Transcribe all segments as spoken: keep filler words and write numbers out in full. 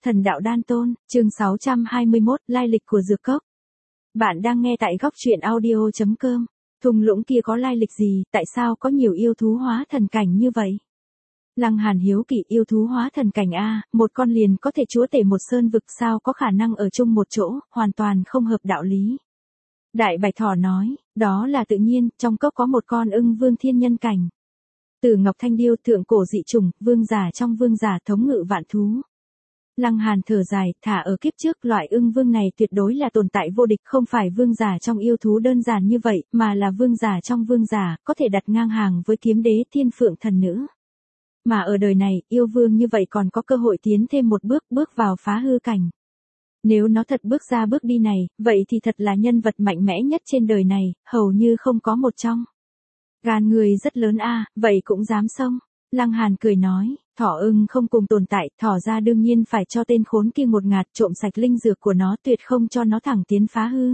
Thần đạo đan tôn, chương sáu trăm hai mươi mốt, lai lịch của dược cốc. Bạn đang nghe tại góc truyện audio chấm com. Thung lũng kia có lai lịch gì, tại sao có nhiều yêu thú hóa thần cảnh như vậy? Lăng Hàn hiếu kỳ, yêu thú hóa thần cảnh a, một con liền có thể chúa tể một sơn vực, sao có khả năng ở chung một chỗ, hoàn toàn không hợp đạo lý. Đại Bạch Thỏ nói, đó là tự nhiên, trong cốc có một con ưng vương thiên nhân cảnh. Từ Ngọc Thanh Điêu, thượng cổ dị chủng, vương giả trong vương giả, thống ngự vạn thú. Lăng Hàn thở dài, thả ở kiếp trước loại ưng vương này tuyệt đối là tồn tại vô địch, không phải vương giả trong yêu thú đơn giản như vậy, mà là vương giả trong vương giả, có thể đặt ngang hàng với kiếm đế thiên phượng thần nữ. Mà ở đời này, yêu vương như vậy còn có cơ hội tiến thêm một bước, bước vào phá hư cảnh. Nếu nó thật bước ra bước đi này, vậy thì thật là nhân vật mạnh mẽ nhất trên đời này, hầu như không có một trong. Gan người rất lớn a, vậy cũng dám xông. Lăng Hàn cười nói, thỏ ưng không cùng tồn tại, thỏ ra đương nhiên phải cho tên khốn kia một ngạt, trộm sạch linh dược của nó, tuyệt không cho nó thẳng tiến phá hư.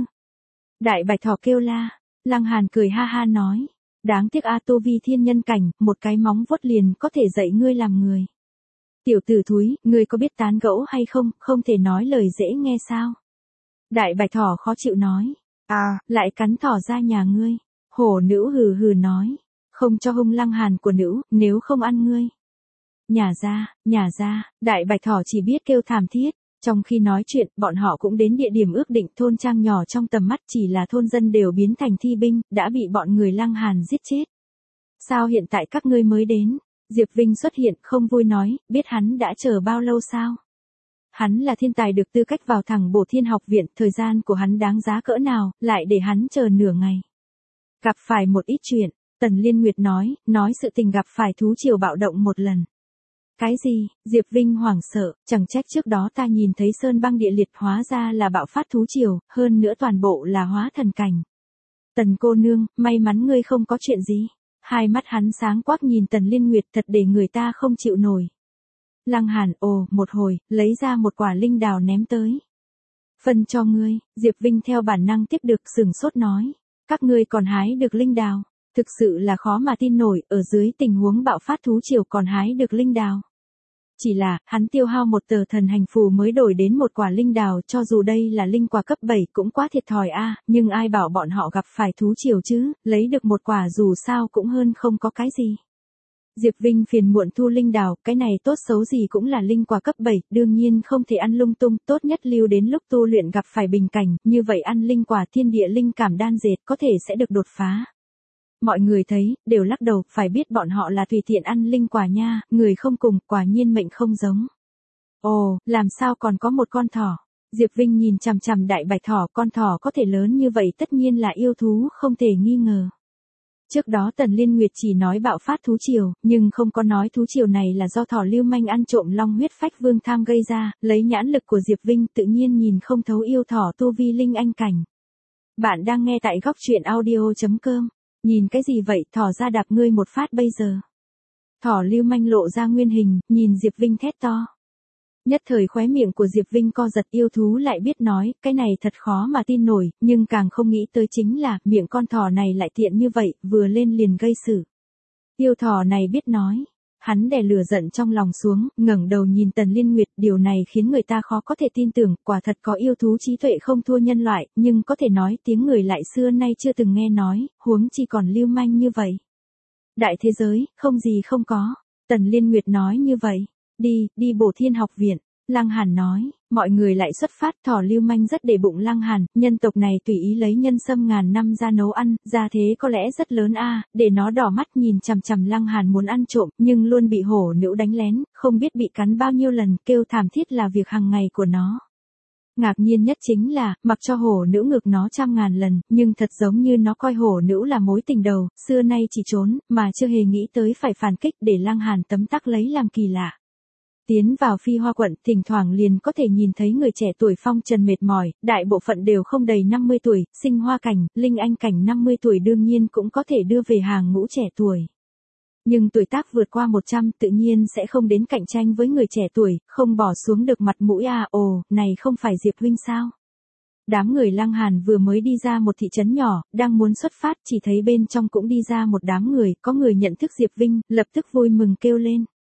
Đại Bạch Thỏ kêu la. Lăng Hàn cười ha ha nói, đáng tiếc a, tu vi thiên nhân cảnh, một cái móng vuốt liền có thể dạy ngươi làm người. Tiểu tử thúi, ngươi có biết tán gẫu hay không, không thể nói lời dễ nghe sao? Đại Bạch Thỏ khó chịu nói, à, lại cắn thỏ ra nhà ngươi. Hổ nữ hừ hừ nói, không cho hung Lăng Hàn của nữ, nếu không ăn ngươi. Nhả ra, nhả ra, Đại Bạch Thỏ chỉ biết kêu thảm thiết. Trong khi nói chuyện, bọn họ cũng đến địa điểm ước định, thôn trang nhỏ trong tầm mắt, chỉ là thôn dân đều biến thành thi binh, đã bị bọn người Lăng Hàn giết chết. Sao hiện tại các ngươi mới đến? Diệp Vinh xuất hiện, không vui nói, biết hắn đã chờ bao lâu sao? Hắn là thiên tài được tư cách vào thẳng Bổ Thiên học viện, thời gian của hắn đáng giá cỡ nào, lại để hắn chờ nửa ngày. Gặp phải một ít chuyện, Tần Liên Nguyệt nói, nói sự tình gặp phải thú triều bạo động một lần. Cái gì? Diệp Vinh hoảng sợ, chẳng trách trước đó ta nhìn thấy sơn băng địa liệt, hóa ra là bạo phát thú triều, hơn nữa toàn bộ là hóa thần cảnh. Tần cô nương, may mắn ngươi không có chuyện gì. Hai mắt hắn sáng quắc nhìn Tần Liên Nguyệt, thật để người ta không chịu nổi. Lăng Hàn ồ một hồi, lấy ra một quả linh đào ném tới. Phân cho ngươi. Diệp Vinh theo bản năng tiếp được, sửng sốt nói. Các ngươi còn hái được linh đào, thực sự là khó mà tin nổi, ở dưới tình huống bạo phát thú triều còn hái được linh đào. Chỉ là, hắn tiêu hao một tờ thần hành phù mới đổi đến một quả linh đào, cho dù đây là linh quả cấp bảy cũng quá thiệt thòi a, nhưng ai bảo bọn họ gặp phải thú triều chứ, lấy được một quả dù sao cũng hơn không có cái gì. Diệp Vinh phiền muộn thu linh đào, cái này tốt xấu gì cũng là linh quả cấp bảy, đương nhiên không thể ăn lung tung, tốt nhất lưu đến lúc tu luyện gặp phải bình cảnh, như vậy ăn linh quả thiên địa linh cảm đan dệt có thể sẽ được đột phá. Mọi người thấy, đều lắc đầu, phải biết bọn họ là tùy tiện ăn linh quả nha, người không cùng, quả nhiên mệnh không giống. Ồ, làm sao còn có một con thỏ? Diệp Vinh nhìn chằm chằm Đại Bạch Thỏ, con thỏ có thể lớn như vậy tất nhiên là yêu thú, không thể nghi ngờ. Trước đó Tần Liên Nguyệt chỉ nói bạo phát thú triều, nhưng không có nói thú triều này là do thỏ lưu manh ăn trộm long huyết phách vương tham gây ra, lấy nhãn lực của Diệp Vinh tự nhiên nhìn không thấu yêu thỏ tu vi linh anh cảnh. Bạn đang nghe tại góc truyện audio chấm com. Nhìn cái gì vậy, thỏ ra đạp ngươi một phát bây giờ. Thỏ lưu manh lộ ra nguyên hình, nhìn Diệp Vinh thét to. Nhất thời khóe miệng của Diệp Vinh co giật, yêu thú lại biết nói, cái này thật khó mà tin nổi, nhưng càng không nghĩ tới chính là, miệng con thỏ này lại tiện như vậy, vừa lên liền gây sự. Yêu thỏ này biết nói. Hắn đè lửa giận trong lòng xuống, ngẩng đầu nhìn Tần Liên Nguyệt, điều này khiến người ta khó có thể tin tưởng, quả thật có yêu thú trí tuệ không thua nhân loại, nhưng có thể nói tiếng người lại xưa nay chưa từng nghe nói, huống chi còn lưu manh như vậy. Đại thế giới, không gì không có. Tần Liên Nguyệt nói như vậy. Đi, đi Bổ Thiên học viện. Lăng Hàn nói, mọi người lại xuất phát, thỏ lưu manh rất để bụng Lăng Hàn, nhân tộc này tùy ý lấy nhân sâm ngàn năm ra nấu ăn, ra thế có lẽ rất lớn a, để nó đỏ mắt nhìn chằm chằm Lăng Hàn muốn ăn trộm, nhưng luôn bị hổ nữ đánh lén, không biết bị cắn bao nhiêu lần, kêu thảm thiết là việc hàng ngày của nó. Ngạc nhiên nhất chính là, mặc cho hổ nữ ngược nó trăm ngàn lần, nhưng thật giống như nó coi hổ nữ là mối tình đầu, xưa nay chỉ trốn, mà chưa hề nghĩ tới phải phản kích để Lăng Hàn tấm tắc lấy làm kỳ lạ. Tiến vào Phi Hoa quận, thỉnh thoảng liền có thể nhìn thấy người trẻ tuổi phong trần mệt mỏi, đại bộ phận đều không đầy năm mươi tuổi, sinh hoa cảnh, linh anh cảnh năm mươi tuổi đương nhiên cũng có thể đưa về hàng ngũ trẻ tuổi. Nhưng tuổi tác vượt qua một trăm tự nhiên sẽ không đến cạnh tranh với người trẻ tuổi, không bỏ xuống được mặt mũi à, ồ, này không phải Diệp Huynh sao? Đám người Lăng Hàn vừa mới đi ra một thị trấn nhỏ, đang muốn xuất phát, chỉ thấy bên trong cũng đi ra một đám người, có người nhận thức Diệp Vinh, lập tức vui mừng kêu lên.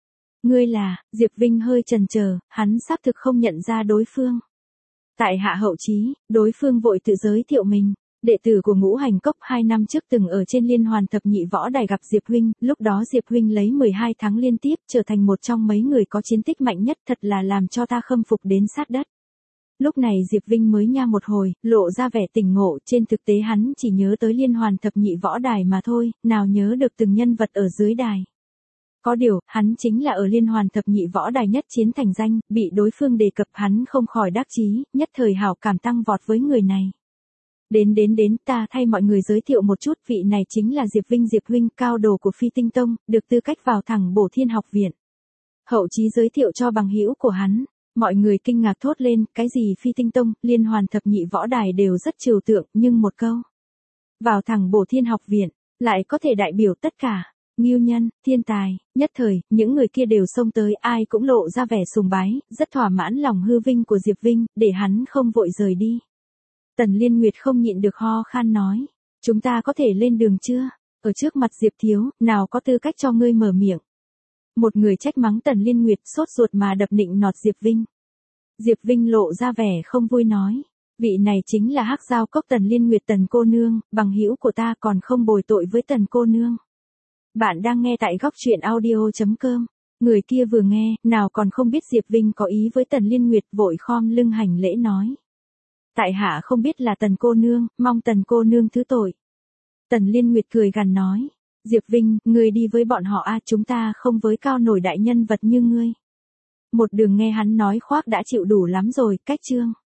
Ngươi là, Diệp Vinh hơi chần chờ, hắn xác thực không nhận ra đối phương. Tại hạ Hậu Chí, đối phương vội tự giới thiệu mình. Đệ tử của Ngũ Hành Cốc hai năm trước từng ở trên Liên Hoàn Thập Nhị Võ Đài gặp Diệp Huynh, lúc đó Diệp Huynh lấy mười hai tháng liên tiếp trở thành một trong mấy người có chiến tích mạnh nhất, thật là làm cho ta khâm phục đến sát đất. Lúc này Diệp Vinh mới nha một hồi, lộ ra vẻ tỉnh ngộ, trên thực tế hắn chỉ nhớ tới Liên Hoàn Thập Nhị Võ Đài mà thôi, nào nhớ được từng nhân vật ở dưới đài. Có điều, hắn chính là ở Liên Hoàn Thập Nhị Võ Đài nhất chiến thành danh, bị đối phương đề cập hắn không khỏi đắc chí, nhất thời hảo cảm tăng vọt với người này. Đến đến đến, ta thay mọi người giới thiệu một chút, vị này chính là Diệp Vinh Diệp Huynh, cao đồ của Phi Tinh Tông, được tư cách vào thẳng Bổ Thiên Học Viện. Hậu Chí giới thiệu cho bằng hữu của hắn, mọi người kinh ngạc thốt lên, cái gì Phi Tinh Tông, Liên Hoàn Thập Nhị Võ Đài đều rất trừu tượng, nhưng một câu. Vào thẳng Bổ Thiên Học Viện, lại có thể đại biểu tất cả. Ngưu nhân, thiên tài, nhất thời, những người kia đều xông tới, ai cũng lộ ra vẻ sùng bái, rất thỏa mãn lòng hư vinh của Diệp Vinh, để hắn không vội rời đi. Tần Liên Nguyệt không nhịn được ho khan nói, chúng ta có thể lên đường chưa? Ở trước mặt Diệp Thiếu, nào có tư cách cho ngươi mở miệng. Một người trách mắng Tần Liên Nguyệt sốt ruột mà đập nịnh nọt Diệp Vinh. Diệp Vinh lộ ra vẻ không vui nói, vị này chính là Hắc Giao Cốc Tần Liên Nguyệt Tần cô nương, bằng hữu của ta còn không bồi tội với Tần cô nương. Bạn đang nghe tại góc truyện audio chấm com. Người kia vừa nghe, nào còn không biết Diệp Vinh có ý với Tần Liên Nguyệt, vội khom lưng hành lễ nói. Tại hạ không biết là Tần cô nương, mong Tần cô nương thứ tội. Tần Liên Nguyệt cười gằn nói. Diệp Vinh, ngươi đi với bọn họ a, chúng ta không với cao nổi đại nhân vật như ngươi. Một đường nghe hắn nói khoác đã chịu đủ lắm rồi, cách chương.